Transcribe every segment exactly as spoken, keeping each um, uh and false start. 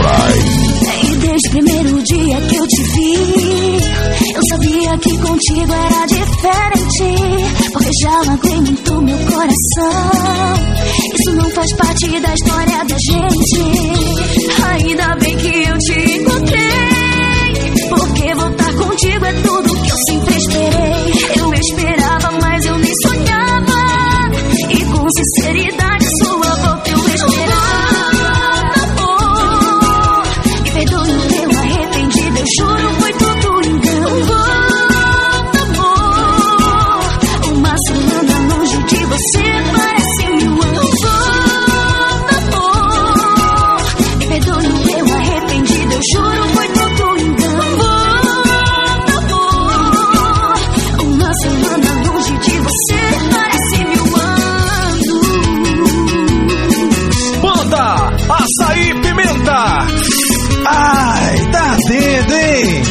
E desde o primeiro dia que eu te vi, eu sabia que contigo era diferente, porque já magoei muito meu coração. Isso não faz parte da história da gente. Ainda bem que eu te encontrei, porque voltar contigo é tudo que eu sempre esperei. Eu esperava, mas eu nem sonhava, e com sinceridade sua volta eu esperava. Amor, me perdoe o meu arrependido, eu juro foi tudo engano. Volta, amor, uma semana longe de você parece mil anos. Volta, amor, me perdoe o meu arrependido, eu juro foi tudo engano. Volta, amor, uma semana longe de você parece mil anos. Banda Açaí Pimenta. Ai, tá dedo, hein?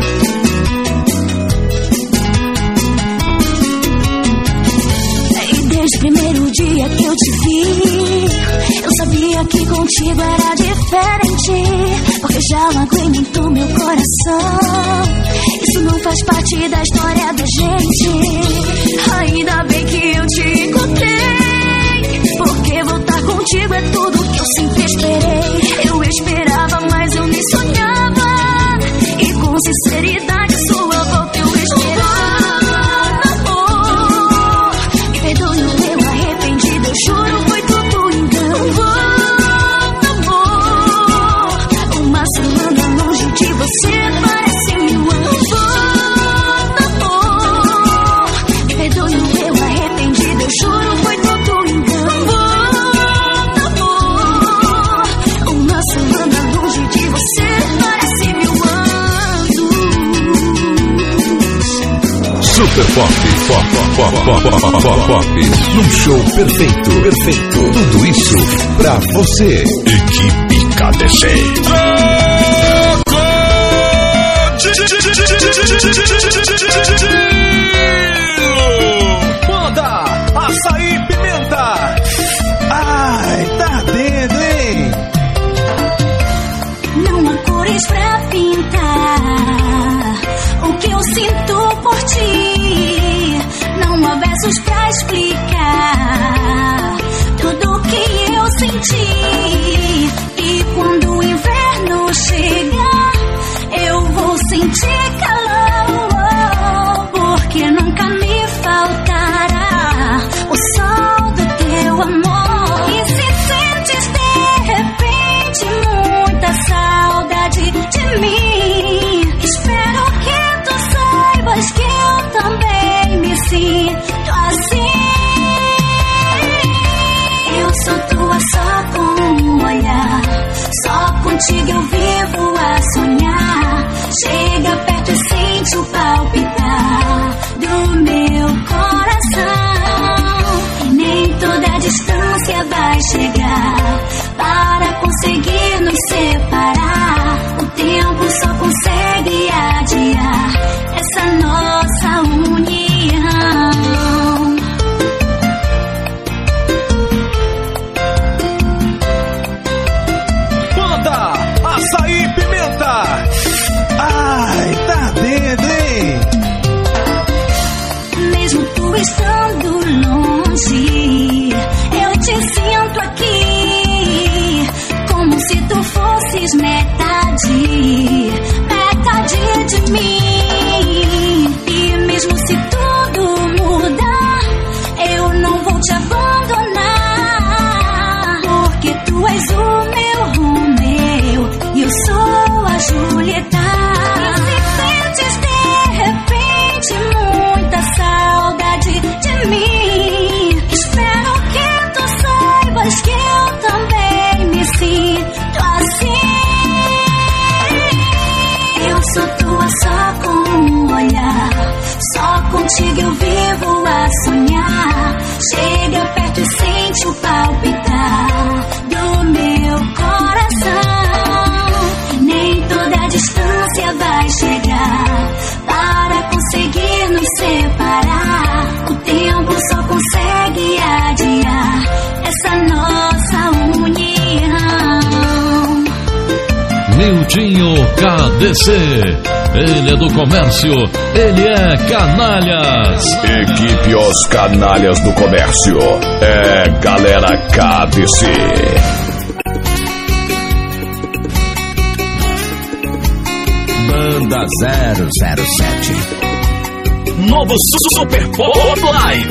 E desde o primeiro dia que eu te vi, eu sabia que contigo era diferente, porque já magoei muito meu coração. Isso não faz parte da história da gente. Ainda bem que eu te encontrei, porque voltar contigo é tudo que eu sempre esperei. Eu esperava, mas eu nem sonhava, e com sinceridade sua volta eu esperava. Amor, me perdoe o meu arrependido, eu juro foi tudo engano. Volta, amor, uma semana longe de você parece mil anos. Volta, amor, me perdoe o meu arrependido, eu juro foi tudo engano. Volta, amor, uma semana longe de você parece mil anos. Super Pop, pop, pop, pop, pop, pop, pop. Num show perfeito, perfeito. Tudo isso pra você. Equipe K D C. Banda Açaí Pimenta. Ai, tá dedo, hein? Não há cores pra pintar o que eu sinto por ti. Não há versos pra explicar tudo que eu senti. E quando o inverno chegar, eu vou sentir calor, porque nunca me faltará o sol do teu amor. E se sentes de repente muita saudade de mim, espero que tu saibas que eu também me sinto assim. Eu sou tua só com um olhar, só contigo eu vivo a sonhar. Chega perto e sente o palpitar do meu coração. E nem toda distância vai chegar para conseguir nos separar. O tempo só consegue adiar essa nossa união. Banda Açaí Pimenta. Ai, tá dedo, hein? Mesmo tu estando longe, eu te sinto aqui, como se tu fosses metade, metade de mim. E mesmo se tudo mudar, eu não vou te abandonar, porque tu és o meu Romeu e eu sou a Julieta. E se sentes de repente muita saudade de mim, espero que tu saibas que eu também me sinto assim. Eu sou tua só com um olhar, só contigo eu vivo a sonhar. Chega perto e sente o palpitar do meu coração. E nem toda distância vai chegar para conseguir nos separar. O tempo só consegue adiar essa nossa união. Miltinho K D C. Ele é do comércio, ele é Canalhas. Equipe Os Canalhas do Comércio. É Galera K D C. Banda zero zero sete. Novo Super Pop Live.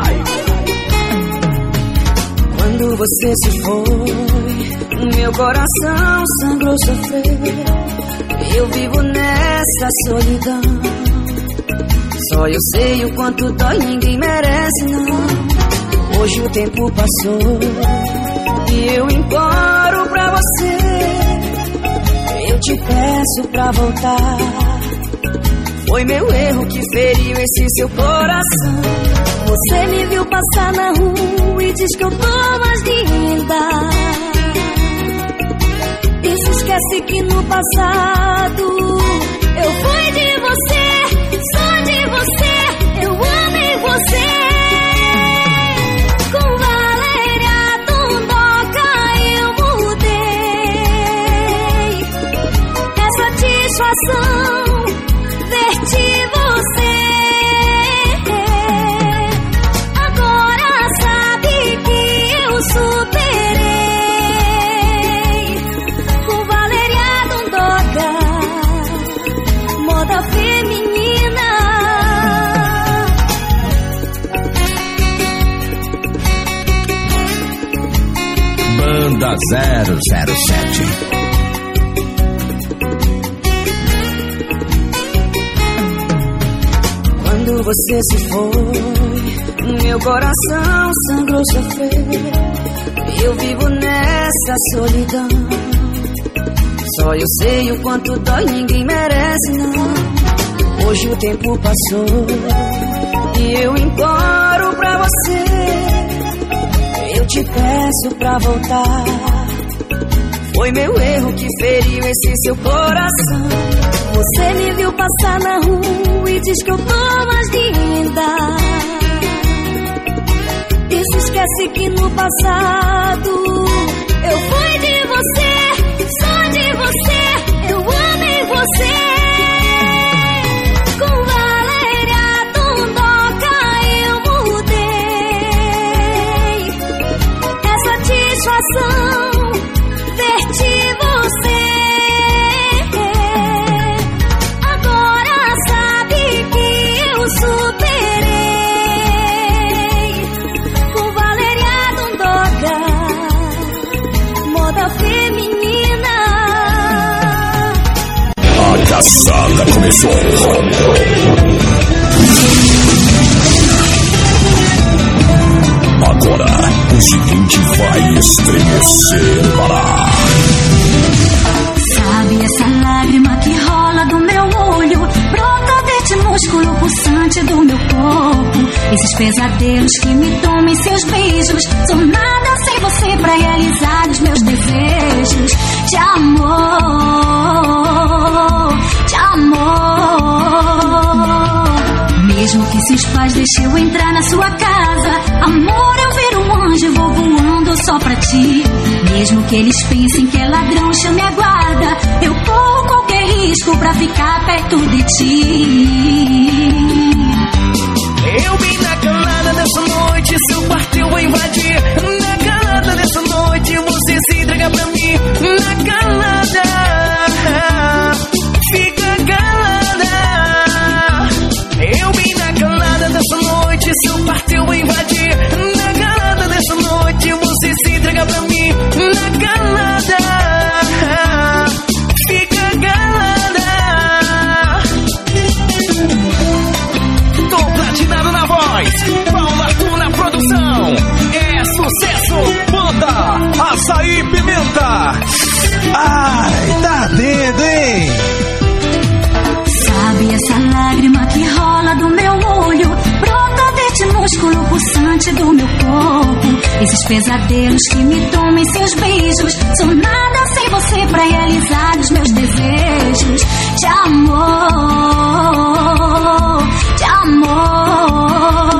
Quando você se foi, meu coração sangrou, sofreu. Eu vivo nessa solidão. Só eu sei o quanto dói, ninguém merece não. Hoje o tempo passou e eu imploro pra você. Eu te peço pra voltar. Foi meu erro que feriu esse seu coração. Você me viu passar na rua e diz que eu tô mais linda. E se esquece que no passado eu fui de você, só de você, eu amei você. Com Valéria Dondoca eu mudei. É satisfação ver-te você. Agora sabe que eu superei. Com Valéria Dondoca, moda feminina. Banda zero zero sete. Quando você se foi, meu coração sangrou, sofreu. Eu vivo nessa solidão. Só eu sei o quanto dói, ninguém merece não. Hoje o tempo passou e eu imploro pra você. Eu te peço pra voltar. Foi meu erro que feriu esse seu coração. Você me viu passar na rua e diz que eu tô mais linda. E se esquece que no passado eu fui de você, só de você, eu amei você. Com Valéria Dondoca eu mudei. É satisfação ver-te você. Agora sabe que eu superei. Com Valéria Dondoca, moda feminina. A caçada começou. Agora, o seguinte vai estremecer para... Sabe essa lágrima que rola do meu olho? Brota deste músculo pulsante do meu corpo. Esses pesadelos que me tomam em seus beijos. Sou nada sem você pra realizar os meus desejos. De amor, de amor. Mesmo que seus pais deixem eu entrar na sua casa, amor, eu viro um anjo e vou voando só pra ti. Mesmo que eles pensem que é ladrão, chame a guarda. Eu corro qualquer risco pra ficar perto de ti. Eu vim na calada dessa noite, seu quarto eu vou invadir. Na calada dessa noite, você se entrega pra mim. Na calada, fica calada. Eu vim na calada dessa noite, seu quarto eu vou invadir. Na calada dessa noite, você se entrega pra mim. Na calada, fica calada. Tô platinado na voz, Paulo Arthur na produção. É sucesso, banda Açaí Pimenta. Ai, tá dentro, hein? Sabe essa lágrima que rola do meu olho? Brota deste músculo pulsante do meu corpo. Esses pesadelos que me tomam em seus beijos. Sou nada sem você pra realizar os meus desejos. De amor, de amor.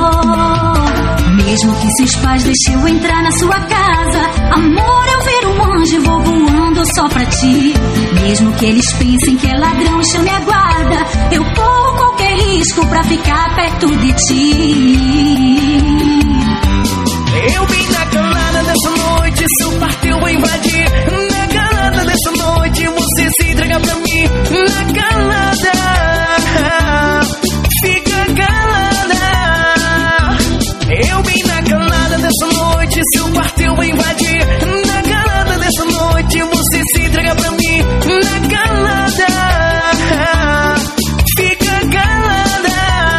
Mesmo que seus pais deixem eu entrar na sua casa, amor, eu viro um anjo e vou voando só pra ti. Mesmo que eles pensem que é ladrão, chame a guarda. Eu corro qualquer risco pra ficar perto de ti. Eu vim na calada dessa noite, seu partiu vai invadir. Na calada dessa noite, você se entrega pra mim. Na calada, fica calada. Eu vim na calada dessa noite, seu partiu vai invadir. Na calada dessa noite, você se entrega pra mim. Na calada, fica calada.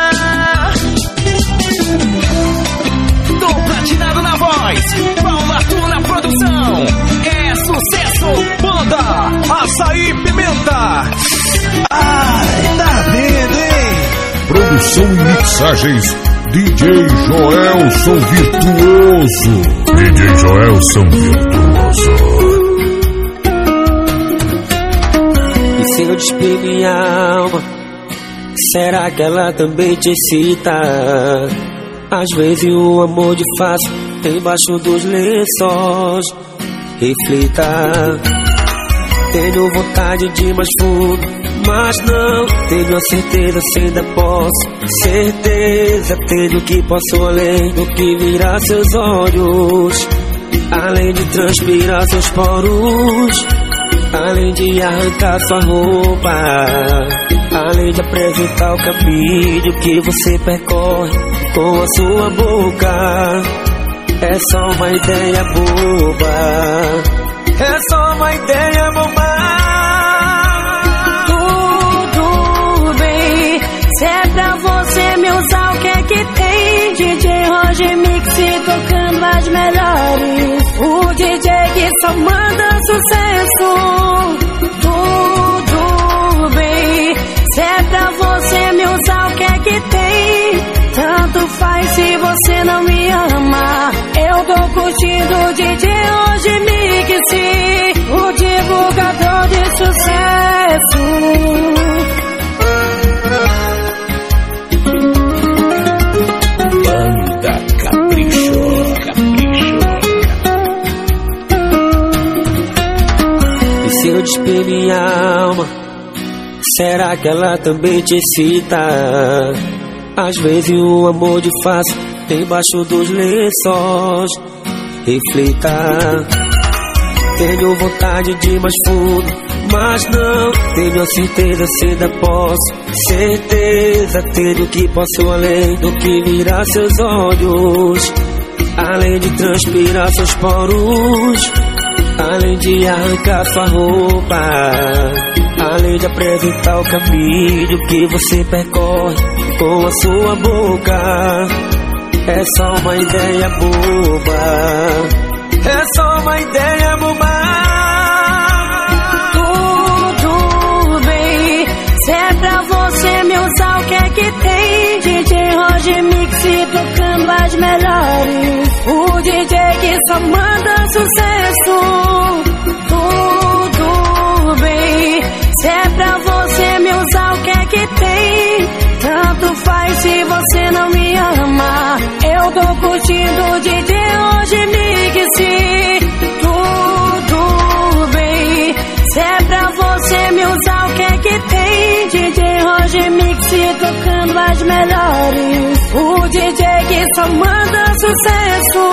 Tô platinado na voz, Paulo Arthur na produção. É sucesso, banda Açaí Pimenta. Ai, tá vendo, hein? Produção e mixagens D J Joelson Virtuoso. D J Joelson Virtuoso. E se eu despir minha alma, será que ela também te excita? Às vezes o amor de fácil embaixo dos lençóis. Reflita, tenho vontade de mais fundo, mas não tenho a certeza se ainda posso. Certeza tenho que posso além do que virar seus olhos, além de transpirar seus poros, além de arrancar sua roupa, além de apresentar o caminho que você percorre com a sua boca. É só uma ideia boba, é só uma ideia boba. Tudo bem, se é pra você me usar, o que é que tem? D J Roger Mix tocando as melhores, o D J que só manda sucesso. Tudo bem, se é pra você me usar, o que é que tem? Tanto faz se você não me ama. Eu tô curtindo o D J Roger Mix, o divulgador de sucesso. Banda Capricho, Capricho. E se eu despir minha alma, será que ela também te excita? Às vezes o amor de fácil embaixo dos lençóis. Reflita, tenho vontade de mais fundo, mas não tenho a certeza se ainda posso. Certeza tenho que posso além do que virar seus olhos, além de transpirar seus poros, além de arrancar sua roupa, além de apresentar o caminho que você percorre com a sua boca. É só uma ideia boba, é só uma ideia boba. Tudo bem, se é pra você me usar, o que é que tem? D J Roger Mix tocando as melhores, o D J que só manda sucesso. Tudo bem, se é pra você me usar, o que é que tem? Tanto faz se você não me ama. Eu tô curtindo o D J Roger Mix, tudo bem. Se é pra você me usar, o que é que tem? D J Roger Mix tocando as melhores, o D J que só manda sucesso.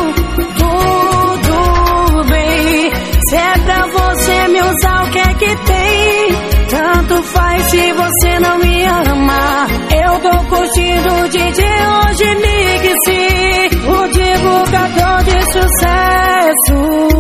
Tudo bem, se é pra você me usar, o que é que tem? Tanto faz se você não me ama. Eu tô curtindo o D J Roger Mix, o divulgador de sucesso.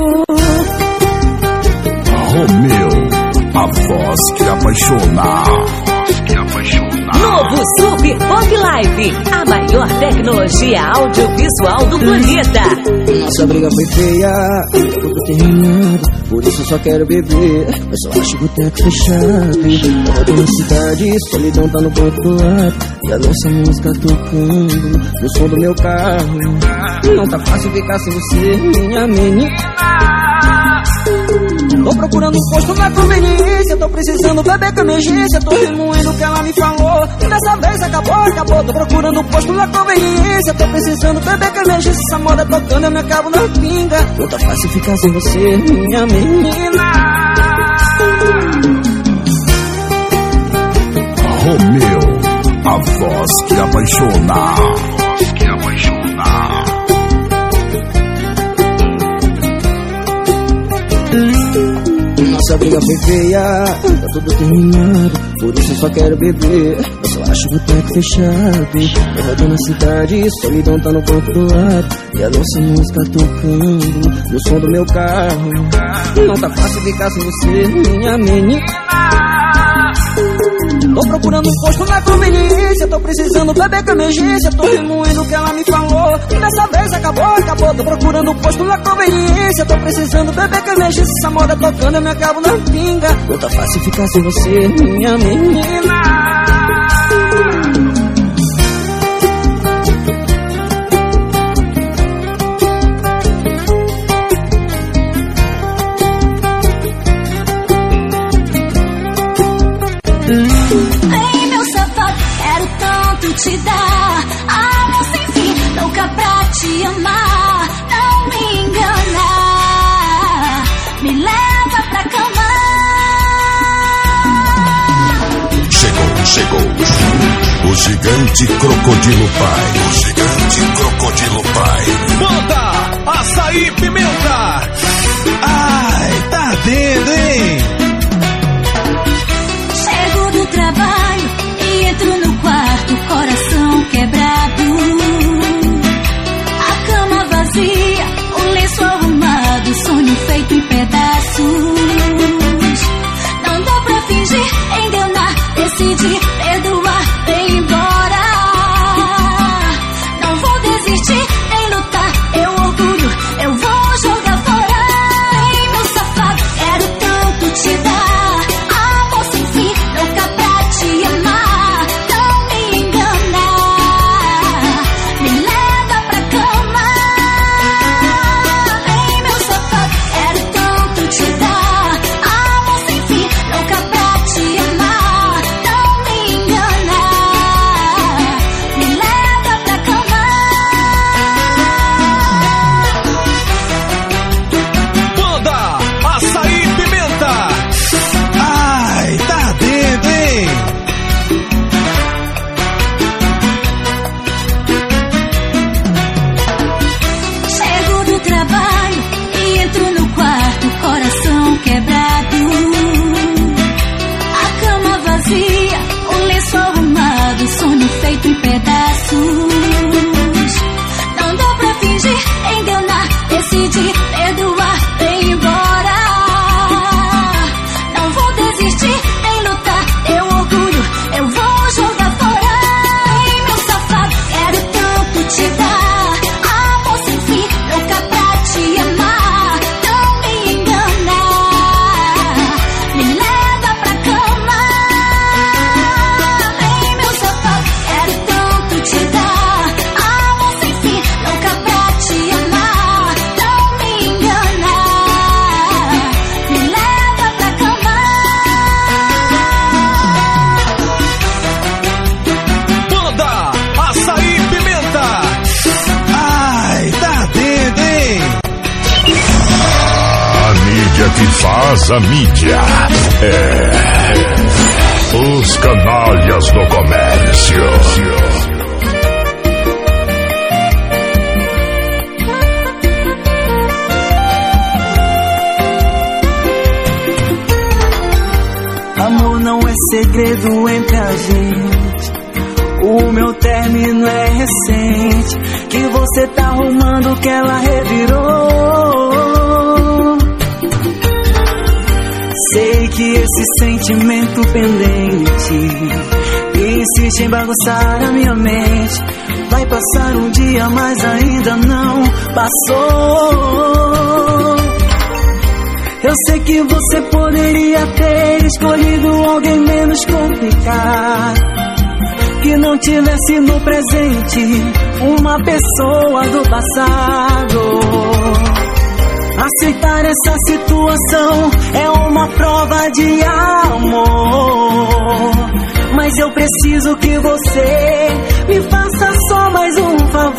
Romeu, a voz que apaixona. Que apaixona. Novo Super Pop Live, a maior tecnologia audiovisual do planeta. Nossa briga foi feia, tudo terminado, por isso só quero beber, mas só acho que o teto fechado. Toda na cidade, solidão tá no banco do lado, e a nossa música tocando no som do meu carro. Não tá fácil ficar sem você, minha menina. Tô procurando um posto na conveniência, tô precisando beber com emergência, tô remoendo o que ela me falou, e dessa vez acabou, acabou. Tô procurando um posto na conveniência, tô precisando beber com emergência, essa moda tocando eu me acabo na pinga. Não tá fácil ficar sem você, minha menina. que apaixona. Voz que apaixona. Nossa briga foi feia, tá tudo terminado. Por isso eu só quero beber, mas eu acho boteco fechado. Tô rodando a cidade, solidão tá no banco do lado. E a nossa música tocando no som do meu carro. Não tá fácil ficar sem você, minha menina. Tô procurando um posto na conveniência, tô precisando beber com emergência. Tô remoendo o que ela me falou, e dessa vez acabou, acabou. Tô procurando um posto na conveniência, tô precisando beber com emergência. Essa moda tocando eu me acabo na pinga. Não tá fácil ficar sem você, minha menina. Vem, meu safado, quero tanto te dar amor sem fim, louca pra te amar. Não me engana, me leva pra cama. Chegou, chegou o gigante Crocodilo Pai. O gigante Crocodilo Pai. Banda Açaí Pimenta. Ai, tá ardendo, hein? Trabalho e entro no quarto, coração quebrado. A cama vazia, o lenço arrumado, sonho feito em pedaços. Não dá pra fingir, enganar, decidir, perdoar, vem embora. Não vou desistir, nem lutar, eu orgulho, eu vou jogar fora. Ei, meu safado, quero tanto te dar. Não dá pra fingir, enganar, decidir, perdoar, vem embora. Não vou desistir, nem lutar, eu orgulho, eu vou jogar fora. Ei, meu safado, quero tanto te dar amor sem fim, louca pra te amar. Não me engana, me leva pra cama. Ei, meu safado, quero tanto te dar. Que faz a mídia. É, os canalhas do comércio. Amor não é segredo entre a gente. O meu término é recente. Que você tá arrumando que ela revirou. Sei que esse sentimento pendente insiste em bagunçar a minha mente. Vai passar um dia, mas ainda não passou. Eu sei que você poderia ter escolhido alguém menos complicado, que não tivesse no presente uma pessoa do passado. Aceitar essa situação é uma prova de amor, mas eu preciso que você me faça só mais um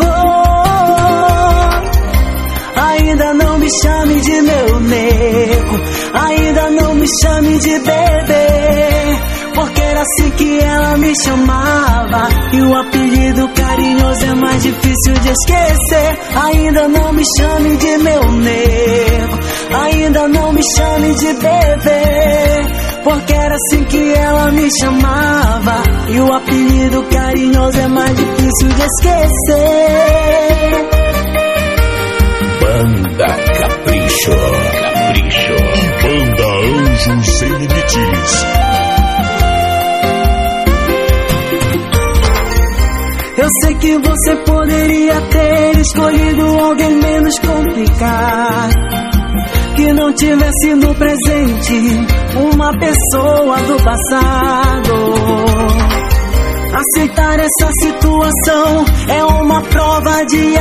favor. Ainda não me chame de meu nego, ainda não me chame de bebê, porque era assim que ela me chamava. E o apelido carinhoso é mais difícil de esquecer. Ainda não me chame de meu nego, ainda não me chame de bebê, porque era assim que ela me chamava. E o apelido carinhoso é mais difícil de esquecer. Banda Capricho, Capricho. Banda Anjos Sem Limites. Eu sei que você poderia ter escolhido alguém menos complicado, que não tivesse no presente uma pessoa do passado. Aceitar essa situação é uma prova de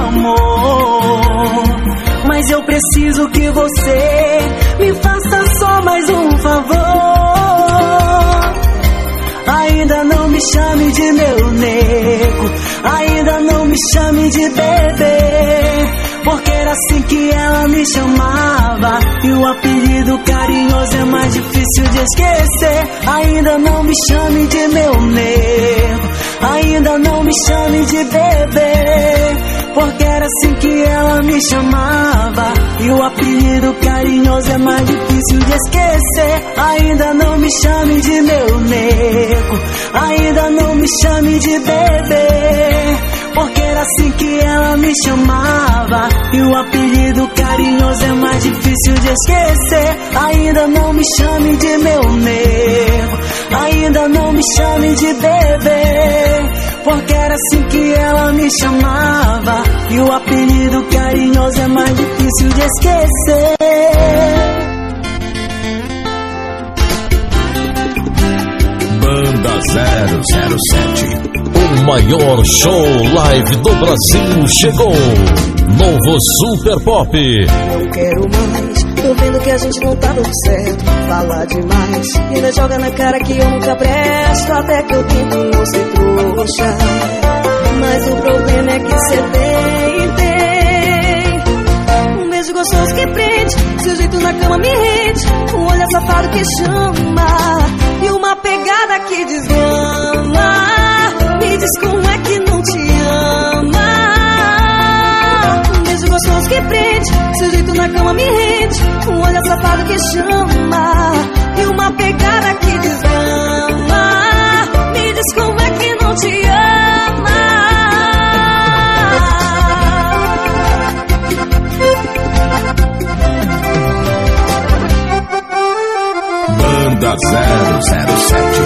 amor, mas eu preciso que você me faça só mais um favor. Ainda não me chame de meu nego, ainda não me chame de bebê, porque era assim que ela me chamava. E o apelido carinhoso é mais difícil de esquecer. Ainda não me chame de meu nego, ainda não me chame de bebê, porque era assim que ela me chamava. E o apelido carinhoso é mais difícil de esquecer. Ainda não me chame de meu nego, ainda não me chame de bebê, porque era assim que ela me chamava. E o apelido carinhoso é mais difícil de esquecer. Ainda não me chame de meu nego, ainda não me chame de bebê, porque era assim que ela me chamava. E o apelido carinhoso é mais difícil de esquecer. Banda zero zero sete, o maior show live do Brasil chegou. Novo Super Pop. Não quero mais, tô vendo que a gente não tá dando certo. Fala demais, ainda joga na cara que eu nunca presto. Até que eu tento não ser trouxa, mas o problema é que cê tem, tem um beijo gostoso que prende, seu jeito na cama me rende, um olhar safado que chama e uma pegada que desgama. Me diz como é que não te ama. Um beijo gostoso que prende, seu jeito na cama me rende, um olhar safado que chama e uma pegada que desgama. Me diz como é que não te ama. Banda zero zero sete.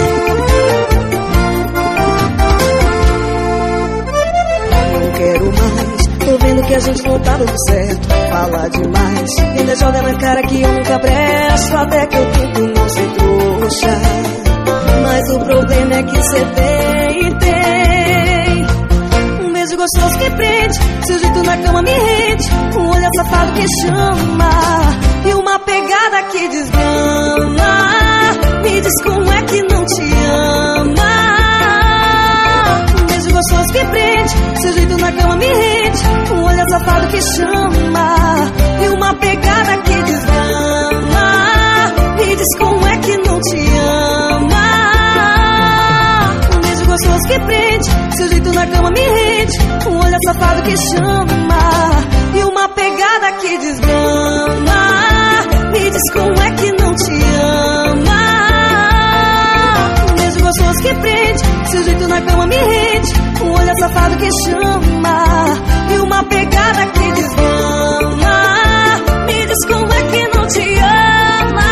Não quero mais, tô vendo que a gente não tá dando certo. Fala demais, ainda joga na cara que eu nunca presto. Até que eu tento não ser trouxa, mas o problema é que cê tem, tem um beijo gostoso que prende, seu jeito na cama me rende, um olhar safado que chama e uma pegada que desgama. Me diz como é que não te ama. Um beijo gostoso que prende, seu jeito na cama me rende, um olhar safado que chama e uma pegada que desgama. Me diz como é que não te ama. Um beijo gostoso que prende, seu jeito na cama me rende, um olhar safado que chama e uma pegada que desgama. Me diz como é que não te ama. Um beijo gostoso que prende, seu jeito na cama me rende, um olhar safado que chama e uma pegada que desgama. Me diz como é que não te ama.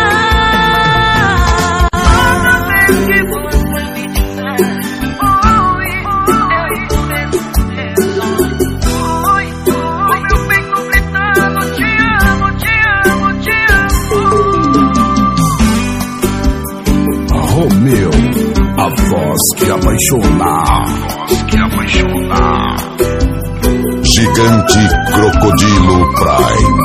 Romeu, a voz que apaixona. Que apaixona. Gigante Crocodilo Prime.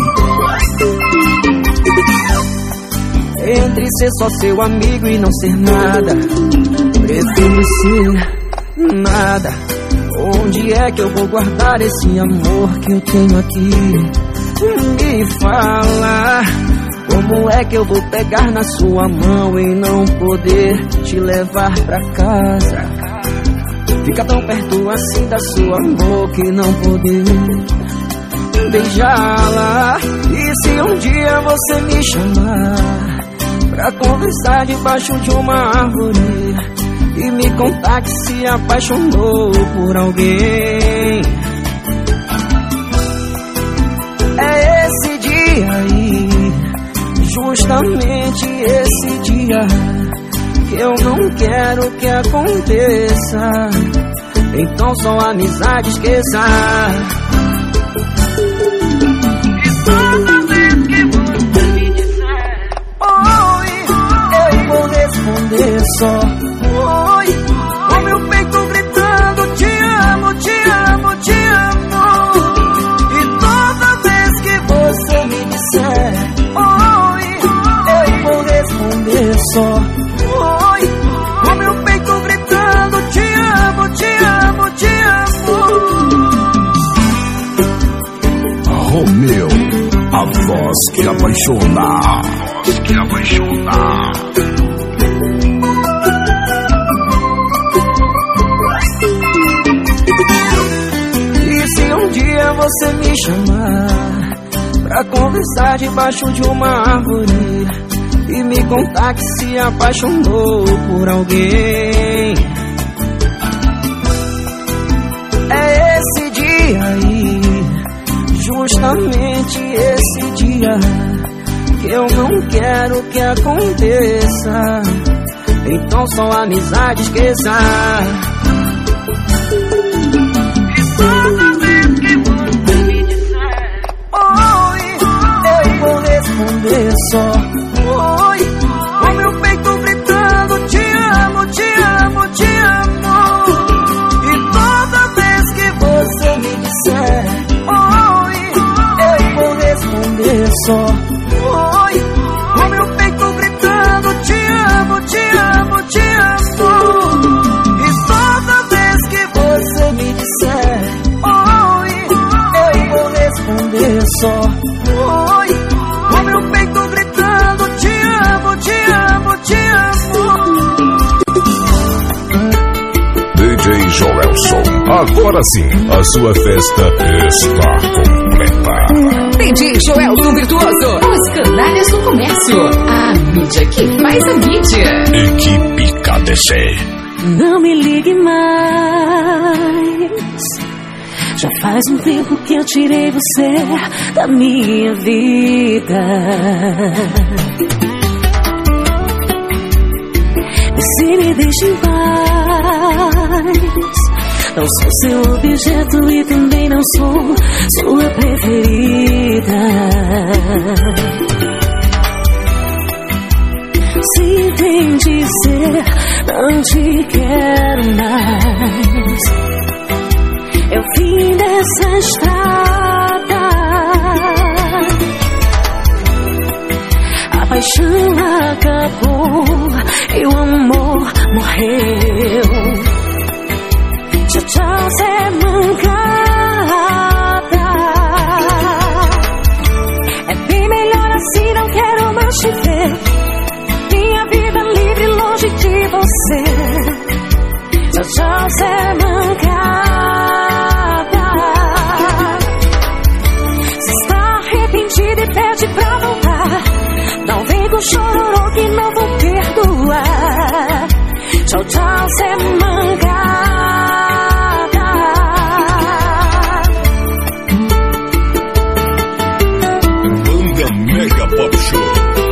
Entre ser só seu amigo e não ser nada, prefiro ser nada. Onde é que eu vou guardar esse amor que eu tenho aqui? Me fala, Como é que eu vou pegar na sua mão e não poder te levar pra casa? Fica tão perto assim da sua boca e não poder beijá-la. E se um dia você me chamar pra conversar debaixo de uma árvore e me contar que se apaixonou por alguém, é esse dia aí, justamente esse dia, que eu não quero que aconteça. Então só amizade esqueça. E toda vez que você me disser oi, eu vou responder só oi, com meu peito gritando te amo, te amo, te amo. E toda vez que você me disser oi, eu vou responder só oi, com meu peito gritando te amo, te amo, te amo. Romeu, a voz que apaixona. A voz que apaixona. E se um dia você me chamar pra conversar debaixo de uma árvore e me contar que se apaixonou por alguém, é esse dia aí, justamente esse dia, que eu não quero que aconteça. Então só amizade esqueça. E toda vez que você me disser oi, eu vou responder só oi, com meu peito gritando te amo, te amo, te amo. E toda vez que você me disser oi, eu vou responder só oi, com meu peito gritando te amo, te amo, te amo. E toda vez que você me disser oi, eu vou responder só oi, com meu peito gritando te amo, te amo, te amo. D J Joelson, agora sim, a sua festa está completa. D J Joelson Virtuoso, os canalhas do comércio, a mídia que faz a mídia. Equipe K D C. Não me ligue mais. Já faz um tempo que eu tirei você da minha vida. Se me deixa em paz. Não sou seu objeto e também não sou sua preferida. Se tem de ser, não te quero mais. É o fim dessa estrada. A paixão acabou e o amor morreu. Tchau, tchau, Zé Mancada. É bem melhor assim, não quero mais te ver. Minha vida livre longe de você. Tchau, tchau, Zé Mancada. Se está arrependido e pede pra voltar, não vem com chororô que não vou perdoar. Tchau, tchau, Zé Mancada. Mega Pop Show.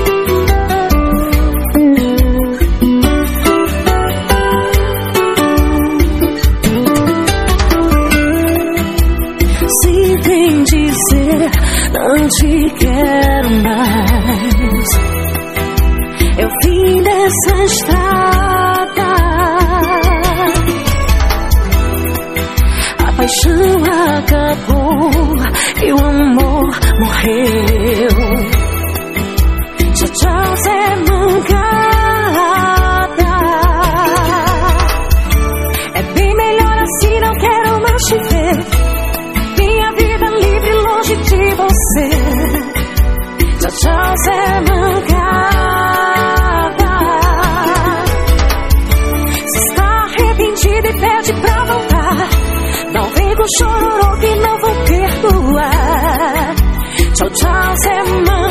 Se tem de ser, não te quero mais. É o fim dessa estrada. A paixão acabou e o amor morreu. Tchau, tchau, Zé Mancada. É bem melhor assim, não quero mais te ver. Minha vida livre longe de você. Tchau, tchau, Zé Mancada. chororô que não vou perdoar. Tchau, tchau, Zé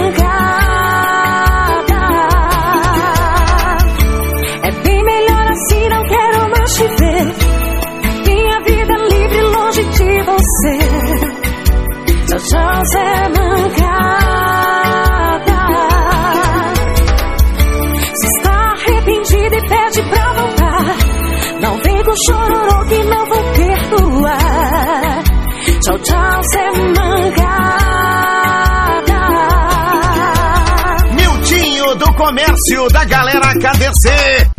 Mancada. É bem melhor assim, não quero mais te ver. Minha vida é livre longe de você. Tchau, tchau, Zé Mancada. Se está arrependido e pede pra voltar, não vem com chororô que não vou perdoar. Tchau, tchau, Zé Mancada. Miltinho do comércio da galera K D C.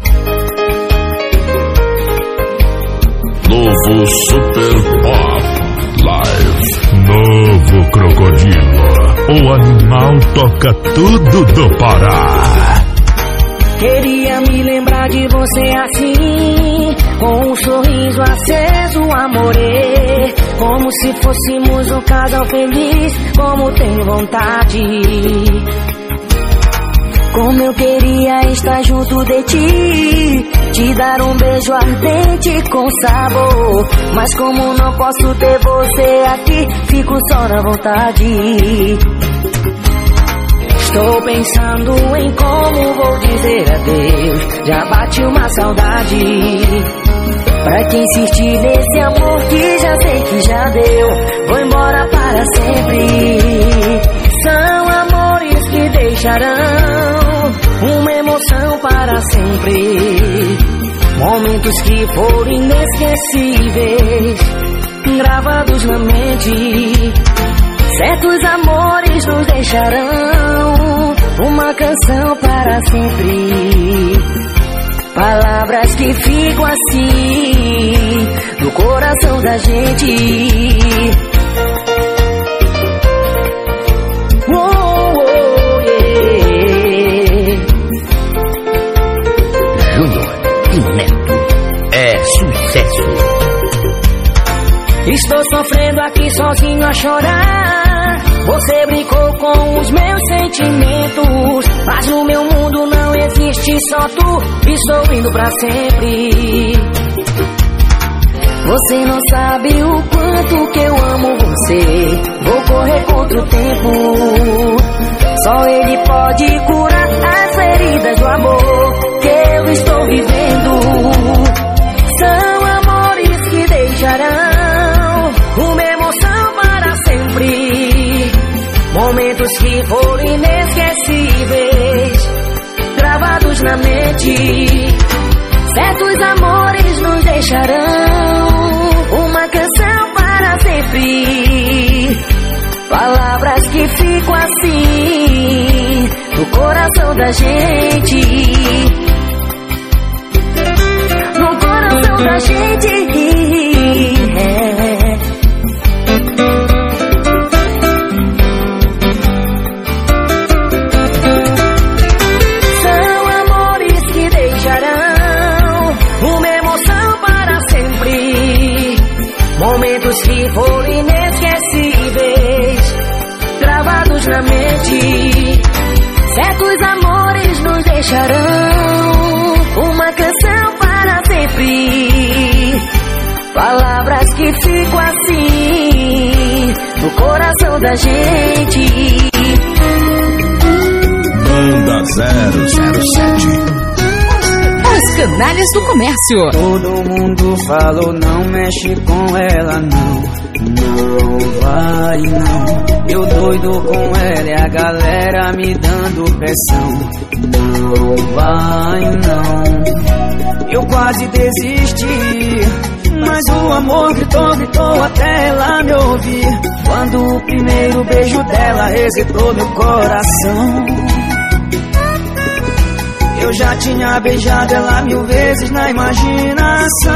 Novo Super Pop Live. Novo Crocodilo. O animal toca tudo do Pará. Queria me lembrar de você assim, com um sorriso aceso, amorê. Como se fôssemos um casal feliz, como tenho vontade. Como eu queria estar junto de ti, te dar um beijo ardente com sabor. Mas como não posso ter você aqui, fico só na vontade. Estou pensando em como vou dizer adeus, já bate uma saudade. Pra que insistir nesse amor que já sei que já deu, vou embora para sempre. São amores que deixarão uma emoção para sempre. Momentos que foram inesquecíveis, gravados na mente. Certos amores nos deixarão uma canção para sempre. Palavras que ficam assim no coração da gente. Oh, oh, yeah. Júnior e Neto é sucesso. Estou sofrendo aqui sozinho a chorar. Você brincou com os meus sentimentos, mas no meu mundo não existe só tu. Estou indo pra sempre. Você não sabe o quanto que eu amo você. Vou correr contra o tempo. Só ele pode curar as feridas do amor que eu estou vivendo. São amores que deixarão uma emoção para sempre. Momentos que foram inesquecíveis, gravados na mente. Certos amores nos deixarão uma canção para sempre. Palavras que ficam assim no coração da gente. No coração da gente. É. Momentos que foram inesquecíveis, gravados na mente. Certos amores nos deixarão uma canção para sempre. Palavras que ficam assim no coração da gente. Banda zero zero sete. Os canalhas do comércio. Todo mundo falou, não mexe com ela, não. Não vai, não. Eu doido com ela e a galera me dando pressão. Não vai, não. Eu quase desisti, mas o amor gritou, gritou até ela me ouvir. Quando o primeiro beijo dela resetou meu coração. Eu já tinha beijado ela mil vezes na imaginação.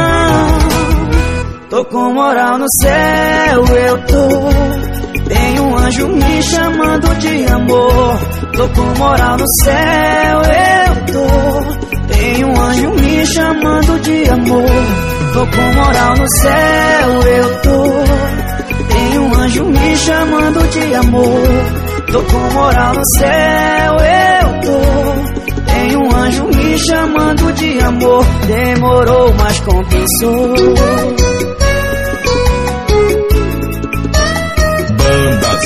Tô com moral no céu, eu tô. Tem um anjo me chamando de amor. Tô com moral no céu, eu tô. Tem um anjo me chamando de amor. Tô com moral no céu, eu tô. Tem um anjo me chamando de amor. Tô com moral no céu, eu tô. Tem um anjo me chamando de amor. Demorou, mas compensou.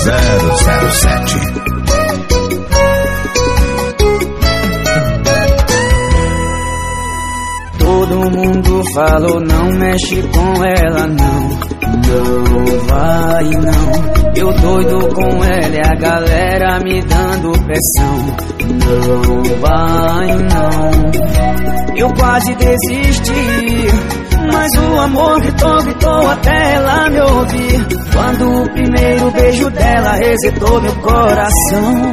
zero zero sete. Todo mundo falou, não mexe com ela, não. Não vai, não. Eu doido com ela e a galera me dando pressão. Não vai, não. Eu quase desisti, mas o amor gritou, gritou até ela me ouvir. Quando o primeiro beijo dela resetou meu coração.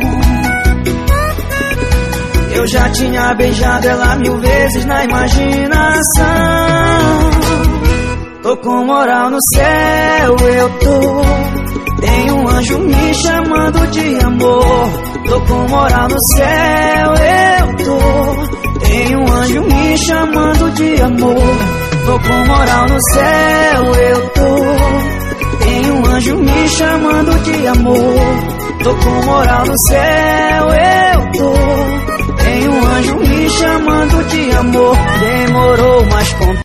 Eu já tinha beijado ela mil vezes na imaginação. Tô com moral no céu, eu tô. Tem um anjo me chamando de amor. Tô com moral no céu, eu tô. Tem um anjo me chamando de amor. Tô com moral no céu, eu tô. Tem um anjo me chamando de amor. Tô com moral no céu, eu tô. Tem um anjo me chamando de amor. Demorou, mas com